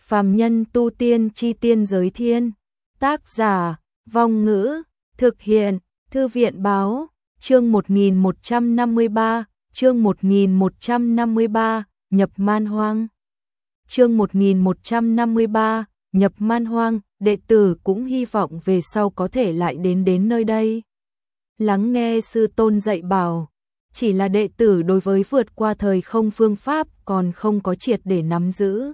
Phàm nhân tu tiên chi tiên giới thiên. Tác giả, Vong Ngữ, thực hiện, Thư viện báo, chương 1153, chương 1153, nhập man hoang. Chương 1153, nhập man hoang, đệ tử cũng hy vọng về sau có thể lại đến nơi đây. Lắng nghe sư tôn dạy bảo, chỉ là đệ tử đối với vượt qua thời không phương pháp còn không có triệt để nắm giữ.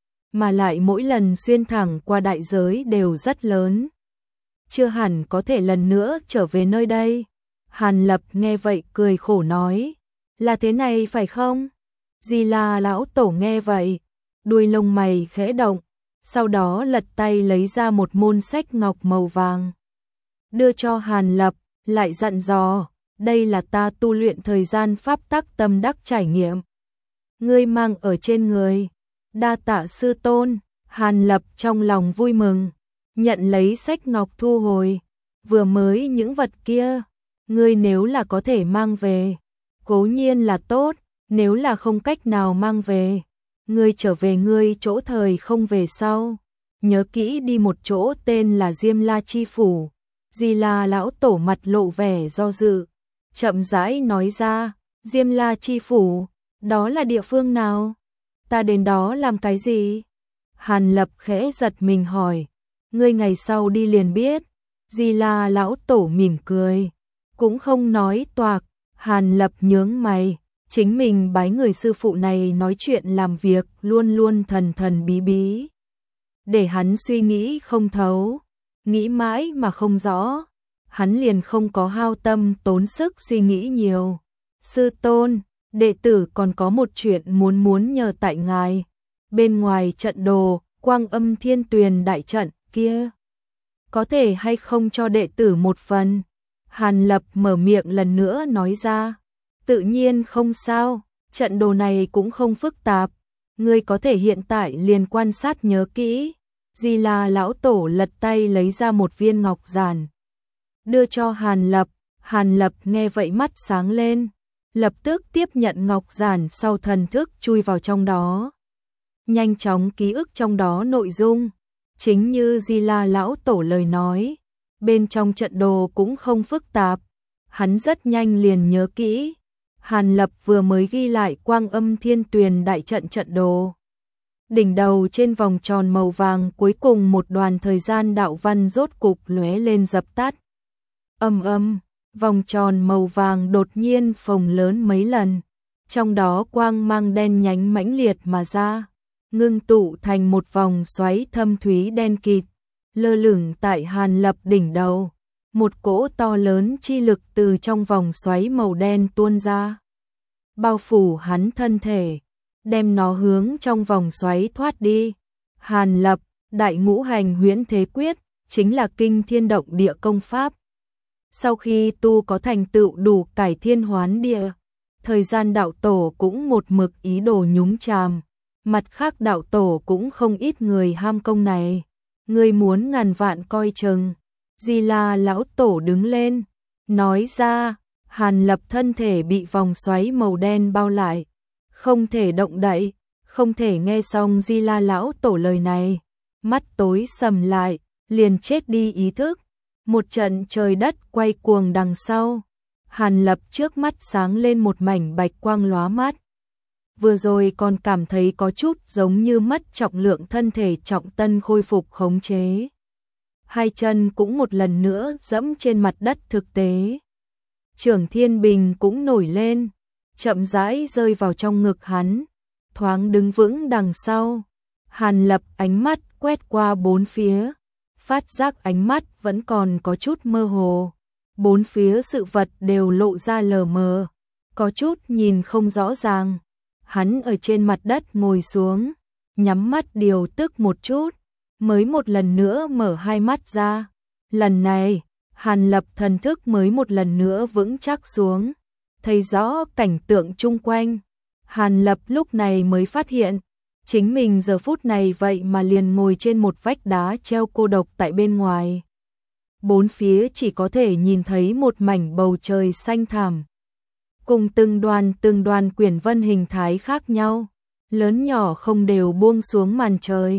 Mà lại mỗi lần xuyên thẳng qua đại giới đều rất lớn. Chưa hẳn có thể lần nữa trở về nơi đây. Hàn Lập nghe vậy cười khổ nói, là thế này phải không? Di La lão tổ nghe vậy, đuôi lông mày khẽ động, sau đó lật tay lấy ra một môn sách ngọc màu vàng. Đưa cho Hàn Lập, lại dặn dò, đây là ta tu luyện thời gian pháp tắc tâm đắc trải nghiệm. Ngươi mang ở trên người. Đa tạ sư tôn. Hàn Lập trong lòng vui mừng, nhận lấy sách ngọc thu hồi. Vừa mới những vật kia, ngươi nếu là có thể mang về, cố nhiên là tốt, nếu là không cách nào mang về, ngươi trở về ngươi chỗ thời không về sau. Nhớ kỹ đi một chỗ tên là Diêm La Chi Phủ. Di La lão tổ mặt lộ vẻ do dự, chậm rãi nói ra, Diêm La Chi Phủ, đó là địa phương nào? Ta đến đó làm cái gì? Hàn Lập khẽ giật mình hỏi, ngươi ngày sau đi liền biết. Di La lão tổ mỉm cười, cũng không nói toạc. Hàn Lập nhướng mày, chính mình bái người sư phụ này nói chuyện làm việc luôn luôn thần bí bí. Để hắn suy nghĩ không thấu, nghĩ mãi mà không rõ, hắn liền không có hao tâm tốn sức suy nghĩ nhiều. Sư tôn, đệ tử còn có một chuyện muốn nhờ tại ngài. Bên ngoài trận đồ, Quang Âm Thiên Tuyền đại trận kia, có thể hay không cho đệ tử một phần? Hàn Lập mở miệng lần nữa nói ra, tự nhiên không sao, trận đồ này cũng không phức tạp, ngươi có thể hiện tại liền quan sát nhớ kỹ. Di La lão tổ lật tay lấy ra một viên ngọc giản, đưa cho Hàn Lập. Hàn Lập nghe vậy mắt sáng lên, lập tức tiếp nhận ngọc giản, sau thần thức chui vào trong đó, nhanh chóng ký ức trong đó nội dung. Chính như Di La lão tổ lời nói, bên trong trận đồ cũng không phức tạp, hắn rất nhanh liền nhớ kỹ. Hàn Lập vừa mới ghi lại Quang Âm Thiên Tuyền đại trận trận đồ. Đỉnh đầu trên vòng tròn màu vàng cuối cùng một đoàn thời gian đạo văn rốt cục lóe lên dập tắt. Vòng tròn màu vàng đột nhiên phồng lớn mấy lần, trong đó quang mang đen nhánh mãnh liệt mà ra, ngưng tụ thành một vòng xoáy thâm thúy đen kịt, lơ lửng tại Hàn Lập đỉnh đầu. Một cỗ to lớn chi lực từ trong vòng xoáy màu đen tuôn ra, bao phủ hắn thân thể, đem nó hướng trong vòng xoáy thoát đi. Hàn Lập, Đại Ngũ Hành Huyễn Thế Quyết, chính là kinh thiên động địa công pháp. Sau khi tu có thành tựu đủ cải thiên hoán địa, thời gian đạo tổ cũng một mực ý đồ nhúng chàm, mặt khác đạo tổ cũng không ít người ham công này. Ngươi muốn ngàn vạn coi chừng. Di La lão tổ đứng lên, nói ra. Hàn Lập thân thể bị vòng xoáy màu đen bao lại, không thể động đậy. Không thể nghe xong Di La lão tổ lời này, mắt tối sầm lại, liền chết đi ý thức. Một trận trời đất quay cuồng đằng sau, Hàn Lập trước mắt sáng lên một mảnh bạch quang lóa mắt. Vừa rồi còn cảm thấy có chút giống như mất trọng lượng, thân thể trọng tân khôi phục khống chế. Hai chân cũng một lần nữa dẫm trên mặt đất thực tế. Trưởng Thiên Bình cũng nổi lên, chậm rãi rơi vào trong ngực hắn, thoáng đứng vững đằng sau. Hàn Lập ánh mắt quét qua bốn phía, phát giác ánh mắt vẫn còn có chút mơ hồ. Bốn phía sự vật đều lộ ra lờ mờ, có chút nhìn không rõ ràng. Hắn ở trên mặt đất ngồi xuống, nhắm mắt điều tức một chút, mới một lần nữa mở hai mắt ra. Lần này, Hàn Lập thần thức mới một lần nữa vững chắc xuống, thấy rõ cảnh tượng chung quanh. Hàn Lập lúc này mới phát hiện, chính mình giờ phút này vậy mà liền ngồi trên một vách đá treo cô độc tại bên ngoài. Bốn phía chỉ có thể nhìn thấy một mảnh bầu trời xanh thẳm, cùng từng đoàn quyển vân hình thái khác nhau, lớn nhỏ không đều buông xuống màn trời,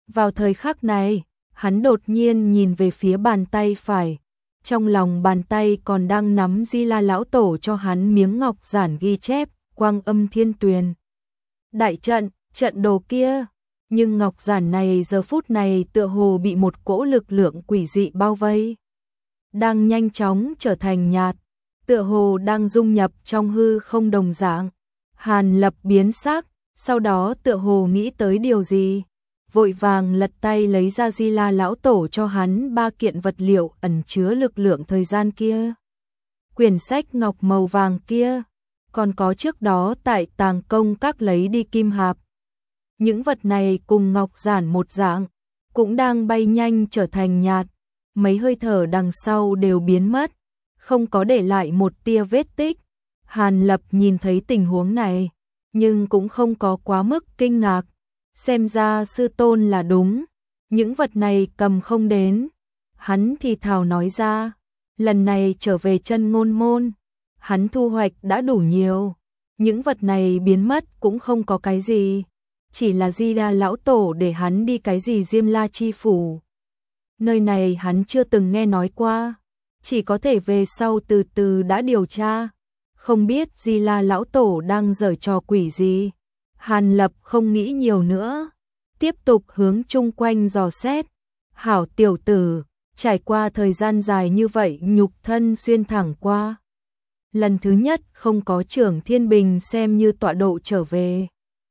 Vào thời khắc này, hắn đột nhiên nhìn về phía bàn tay phải. Trong lòng bàn tay còn đang nắm Di La lão tổ cho hắn miếng ngọc giản ghi chép, Quang Âm Thiên Tuyền. Đại trận, trận đồ kia. Nhưng ngọc giản này giờ phút này tựa hồ bị một cỗ lực lượng quỷ dị bao vây. Đang nhanh chóng trở thành nhạt, tựa hồ đang dung nhập trong hư không đồng dạng. Hàn Lập biến sắc, sau đó tựa hồ nghĩ tới điều gì. Vội vàng lật tay lấy ra Di La lão tổ cho hắn 3 kiện vật liệu ẩn chứa lực lượng thời gian kia. Quyển sách ngọc màu vàng kia, còn có trước đó tại Tàng Công Các lấy đi kim hạp. Những vật này cùng ngọc giản một dạng, cũng đang bay nhanh trở thành nhạt, mấy hơi thở đằng sau đều biến mất, không có để lại một tia vết tích. Hàn Lập nhìn thấy tình huống này, nhưng cũng không có quá mức kinh ngạc. Xem ra sư tôn là đúng, những vật này cầm không đến. Hắn thì thào nói ra, lần này trở về Chân Ngôn môn, hắn thu hoạch đã đủ nhiều. Những vật này biến mất cũng không có cái gì, chỉ là Di La lão tổ để hắn đi cái gì Diêm La chi phủ. Nơi này hắn chưa từng nghe nói qua, chỉ có thể về sau từ từ đã điều tra. Không biết Di La lão tổ đang giở trò quỷ gì. Hàn Lập không nghĩ nhiều nữa, tiếp tục hướng chung quanh dò xét. Hảo tiểu tử, trải qua thời gian dài như vậy nhục thân xuyên thẳng qua. Lần thứ nhất không có Trưởng Thiên Bình xem như tọa độ trở về.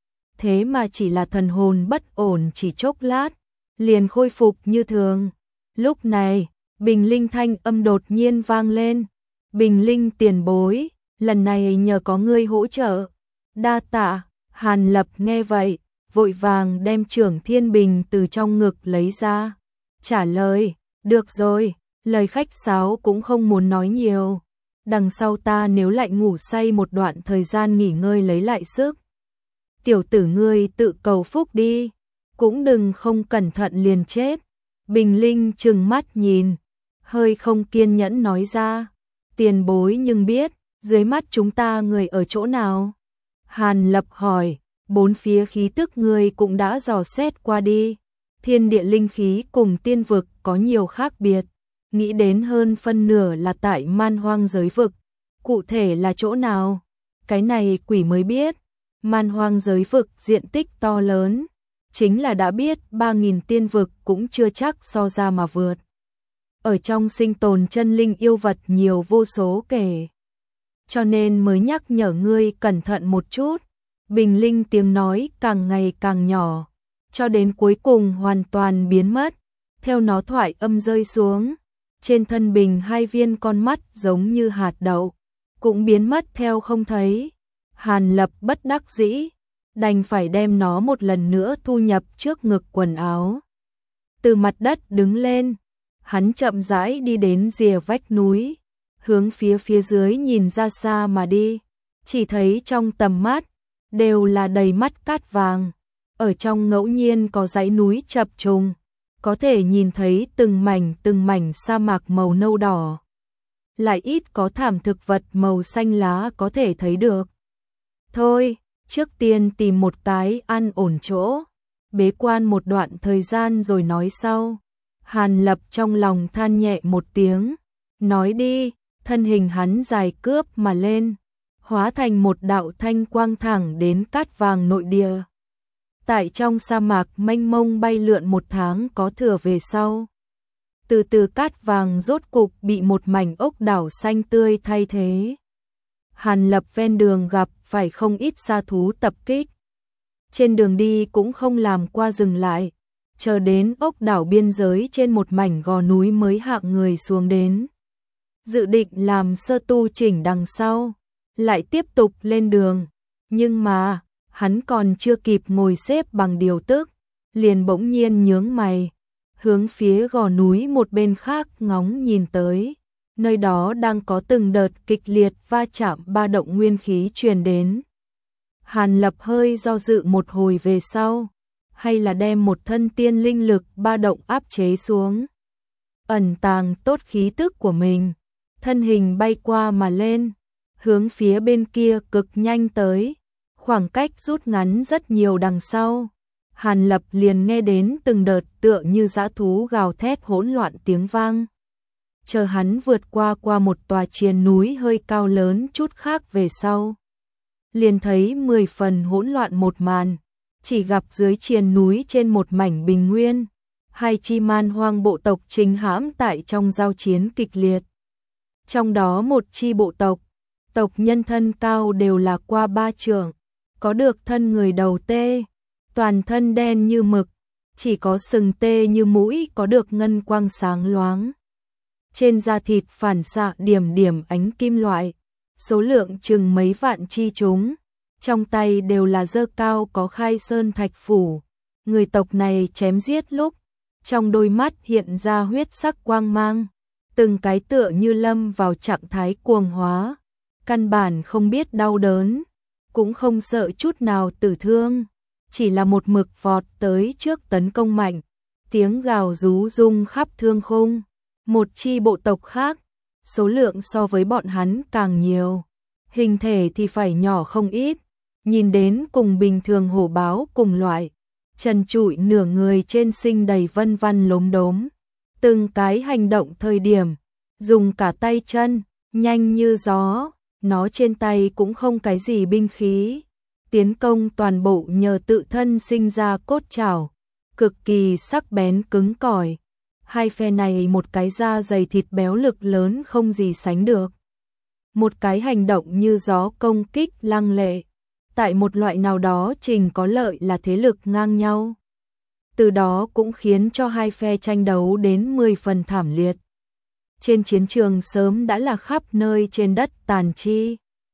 Thế mà chỉ là thần hồn bất ổn chỉ chốc lát, liền khôi phục như thường. Lúc này, Bình Linh thanh âm đột nhiên vang lên. Bình Linh tiền bối, lần này nhờ có ngươi hỗ trợ. Đa tạ. Hàn Lập nghe vậy, vội vàng đem Trưởng Thiên Bình từ trong ngực lấy ra. Trả lời, được rồi, lời khách sáo cũng không muốn nói nhiều. Đằng sau ta nếu lại ngủ say một đoạn thời gian nghỉ ngơi lấy lại sức. Tiểu tử ngươi tự cầu phúc đi, cũng đừng không cẩn thận liền chết. Bình Linh trừng mắt nhìn, hơi không kiên nhẫn nói ra. Tiền bối nhưng biết, dưới mắt chúng ta người ở chỗ nào? Hàn Lập hỏi, bốn phía khí tức ngươi cũng đã dò xét qua đi. Thiên địa linh khí cùng tiên vực có nhiều khác biệt. Nghĩ đến hơn phân nửa là tại Man Hoang giới vực. Cụ thể là chỗ nào? Cái này quỷ mới biết. Man Hoang giới vực diện tích to lớn. Chính là đã biết 3.000 tiên vực cũng chưa chắc so ra mà vượt. Ở trong sinh tồn chân linh yêu vật nhiều vô số kể. Cho nên mới nhắc nhở ngươi cẩn thận một chút. Bình Linh tiếng nói càng ngày càng nhỏ, cho đến cuối cùng hoàn toàn biến mất. Theo nó thoại âm rơi xuống, trên thân Bình 2 viên con mắt giống như hạt đậu, cũng biến mất theo không thấy. Hàn Lập bất đắc dĩ, đành phải đem nó một lần nữa thu nhập trước ngực quần áo. Từ mặt đất đứng lên, hắn chậm rãi đi đến rìa vách núi, hướng phía dưới nhìn ra xa mà đi, chỉ thấy trong tầm mắt đều là đầy mắt cát vàng, ở trong ngẫu nhiên có dãy núi chập trùng, có thể nhìn thấy từng mảnh sa mạc màu nâu đỏ, lại ít có thảm thực vật màu xanh lá có thể thấy được. Thôi, trước tiên tìm một cái an ổn chỗ, bế quan một đoạn thời gian rồi nói sau. Hàn Lập trong lòng than nhẹ một tiếng, nói đi. Thân hình hắn dài cướp mà lên, hóa thành một đạo thanh quang thẳng đến cát vàng nội địa. Tại trong sa mạc mênh mông bay lượn 1 tháng có thừa về sau. Từ từ cát vàng rốt cục bị một mảnh ốc đảo xanh tươi thay thế. Hàn Lập ven đường gặp phải không ít sa thú tập kích. Trên đường đi cũng không làm qua dừng lại, chờ đến ốc đảo biên giới trên một mảnh gò núi mới hạ người xuống đến. Dự định làm sơ tu chỉnh đằng sau, lại tiếp tục lên đường. Nhưng mà, hắn còn chưa kịp ngồi xếp bằng điều tức, liền bỗng nhiên nhướng mày, hướng phía gò núi một bên khác ngóng nhìn tới. Nơi đó đang có từng đợt kịch liệt va chạm ba động nguyên khí truyền đến. Hàn Lập hơi do dự một hồi về sau, hay là đem một thân tiên linh lực ba động áp chế xuống. Ẩn tàng tốt khí tức của mình. Thân hình bay qua mà lên, hướng phía bên kia cực nhanh tới, khoảng cách rút ngắn rất nhiều đằng sau. Hàn Lập liền nghe đến từng đợt tựa như dã thú gào thét hỗn loạn tiếng vang. Chờ hắn vượt qua một tòa triền núi hơi cao lớn chút khác về sau. Liền thấy 10 phần hỗn loạn một màn, chỉ gặp dưới triền núi trên một mảnh bình nguyên, hai chi man hoang bộ tộc chính hãm tại trong giao chiến kịch liệt. Trong đó một chi bộ tộc nhân thân cao đều là qua 3 trượng, có được thân người đầu tê, toàn thân đen như mực, chỉ có sừng tê như mũi có được ngân quang sáng loáng. Trên da thịt phản xạ điểm điểm ánh kim loại, số lượng chừng mấy vạn chi chúng, trong tay đều là giơ cao có khai sơn thạch phủ. Người tộc này chém giết lúc, trong đôi mắt hiện ra huyết sắc quang mang, từng cái tựa như lâm vào trạng thái cuồng hóa, căn bản không biết đau đớn, cũng không sợ chút nào tử thương, chỉ là một mực vọt tới trước tấn công mạnh, tiếng gào rú rung khắp thương khung. Một chi bộ tộc khác, số lượng so với bọn hắn càng nhiều, hình thể thì phải nhỏ không ít, nhìn đến cùng bình thường hổ báo cùng loại, trần trụi nửa người trên sinh đầy vân vân lốm đốm, từng cái hành động thời điểm, dùng cả tay chân, nhanh như gió, nó trên tay cũng không cái gì binh khí, tiến công toàn bộ nhờ tự thân sinh ra cốt trảo, cực kỳ sắc bén cứng cỏi. Hai phe này một cái da dày thịt béo lực lớn không gì sánh được. Một cái hành động như gió công kích lăng lệ, tại một loại nào đó trình có lợi là thế lực ngang nhau. Từ đó cũng khiến cho hai phe tranh đấu đến 10 phần thảm liệt. Trên chiến trường sớm đã là khắp nơi trên đất tàn chi.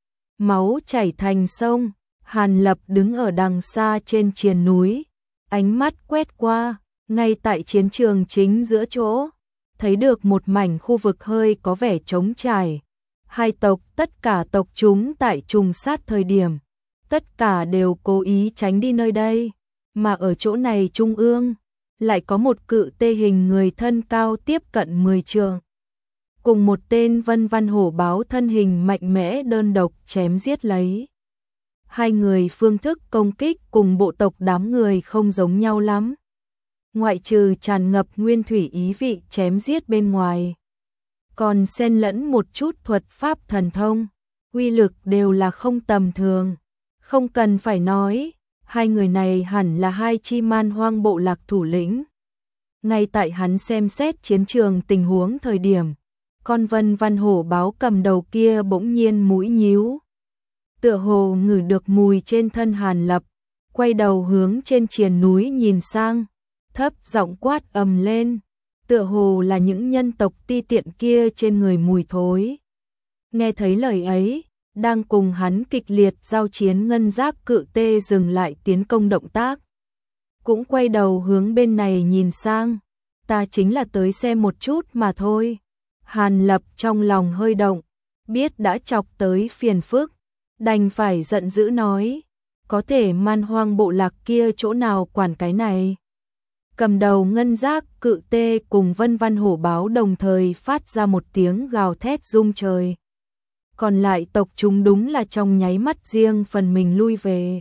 Máu chảy thành sông, Hàn Lập đứng ở đằng xa trên triền núi, ánh mắt quét qua. Ngay tại chiến trường chính giữa chỗ, thấy được một mảnh khu vực hơi có vẻ trống trải. Hai tộc, tất cả tộc chúng tại trùng sát thời điểm, tất cả đều cố ý tránh đi nơi đây, mà ở chỗ này trung ương, lại có một cự tê hình người thân cao tiếp cận 10 trượng. Cùng một tên vân văn hổ báo thân hình mạnh mẽ đơn độc chém giết lấy. Hai người phương thức công kích cùng bộ tộc đám người không giống nhau lắm. Ngoại trừ tràn ngập nguyên thủy ý vị chém giết bên ngoài, còn xen lẫn một chút thuật pháp thần thông, uy lực đều là không tầm thường. Không cần phải nói, hai người này hẳn là hai chi man hoang bộ lạc thủ lĩnh. Ngay tại hắn xem xét chiến trường tình huống thời điểm, con vân văn hổ báo cầm đầu kia bỗng nhiên mũi nhíu. Tựa hồ ngửi được mùi trên thân Hàn Lập, quay đầu hướng trên triền núi nhìn sang. Thấp giọng quát ầm lên, tựa hồ là những nhân tộc ti tiện kia trên người mùi thối. Nghe thấy lời ấy, đang cùng hắn kịch liệt giao chiến ngân giác cự tê dừng lại tiến công động tác. Cũng quay đầu hướng bên này nhìn sang, ta chính là tới xem một chút mà thôi. Hàn Lập trong lòng hơi động, biết đã chọc tới phiền phức, đành phải giận dữ nói, có thể man hoang bộ lạc kia chỗ nào quản cái này. Cầm đầu ngân giác cự tê cùng vân văn hổ báo đồng thời phát ra một tiếng gào thét rung trời. Còn lại tộc chúng đúng là trong nháy mắt riêng phần mình lui về.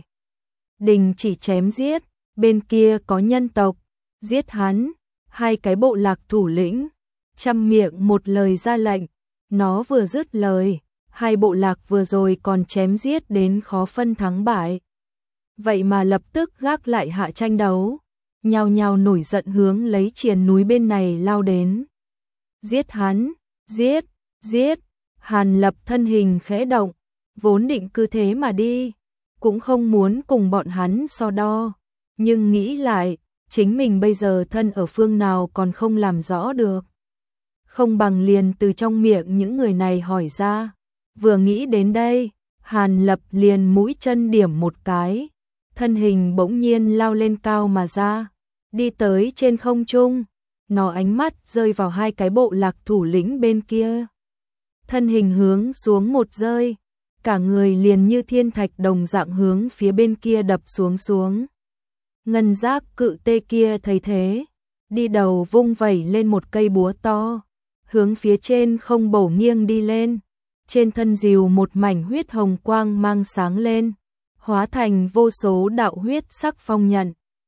Đình chỉ chém giết, bên kia có nhân tộc, giết hắn, hai cái bộ lạc thủ lĩnh, chăm miệng một lời ra lệnh, nó vừa dứt lời, hai bộ lạc vừa rồi còn chém giết đến khó phân thắng bại. Vậy mà lập tức gác lại hạ tranh đấu. Nhao nhao nổi giận hướng lấy triền núi bên này lao đến. Giết hắn, giết, giết. Hàn Lập thân hình khẽ động, vốn định cứ thế mà đi, cũng không muốn cùng bọn hắn so đo, nhưng nghĩ lại, chính mình bây giờ thân ở phương nào còn không làm rõ được. Không bằng liền từ trong miệng những người này hỏi ra. Vừa nghĩ đến đây, Hàn Lập liền mũi chân điểm một cái, thân hình bỗng nhiên lao lên cao mà ra. Đi tới trên không trung, nó ánh mắt rơi vào hai cái bộ lạc thủ lĩnh bên kia. Thân hình hướng xuống một rơi, cả người liền như thiên thạch đồng dạng hướng phía bên kia đập xuống. Ngân giác cự tê kia thấy thế, đi đầu vung vẩy lên một cây búa to, hướng phía trên không bổ nghiêng đi lên. Trên thân rìu một mảnh huyết hồng quang mang sáng lên, hóa thành vô số đạo huyết sắc phong nhận.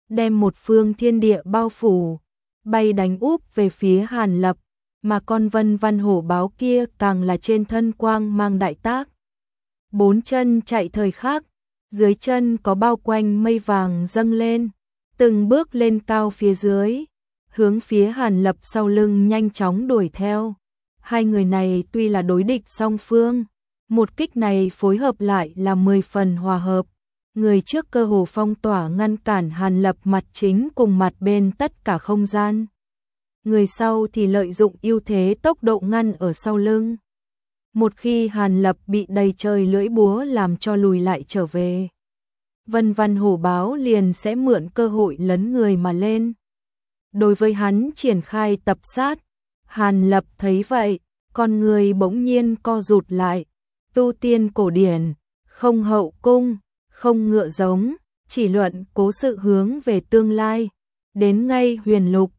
đem một phương thiên địa bao phủ, bay đánh úp về phía Hàn Lập, mà con Vân Văn hổ báo kia càng là trên thân quang mang đại tác. Bốn chân chạy thời khắc, dưới chân có bao quanh mây vàng dâng lên, từng bước lên cao phía dưới, hướng phía Hàn Lập sau lưng nhanh chóng đuổi theo. Hai người này tuy là đối địch song phương, một kích này phối hợp lại là 10 phần hòa hợp. Người trước cơ hồ phong tỏa ngăn cản Hàn Lập mặt chính cùng mặt bên tất cả không gian. Người sau thì lợi dụng ưu thế tốc độ ngăn ở sau lưng. Một khi Hàn Lập bị đầy trời lưỡi búa làm cho lùi lại trở về, Vân Văn hổ báo liền sẽ mượn cơ hội lấn người mà lên. Đối với hắn triển khai tập sát, Hàn Lập thấy vậy, con người bỗng nhiên co rụt lại. Tu tiên cổ điển, không hậu cung, không ngựa giống, chỉ luận cố sự hướng về tương lai. Đến ngay huyền lục,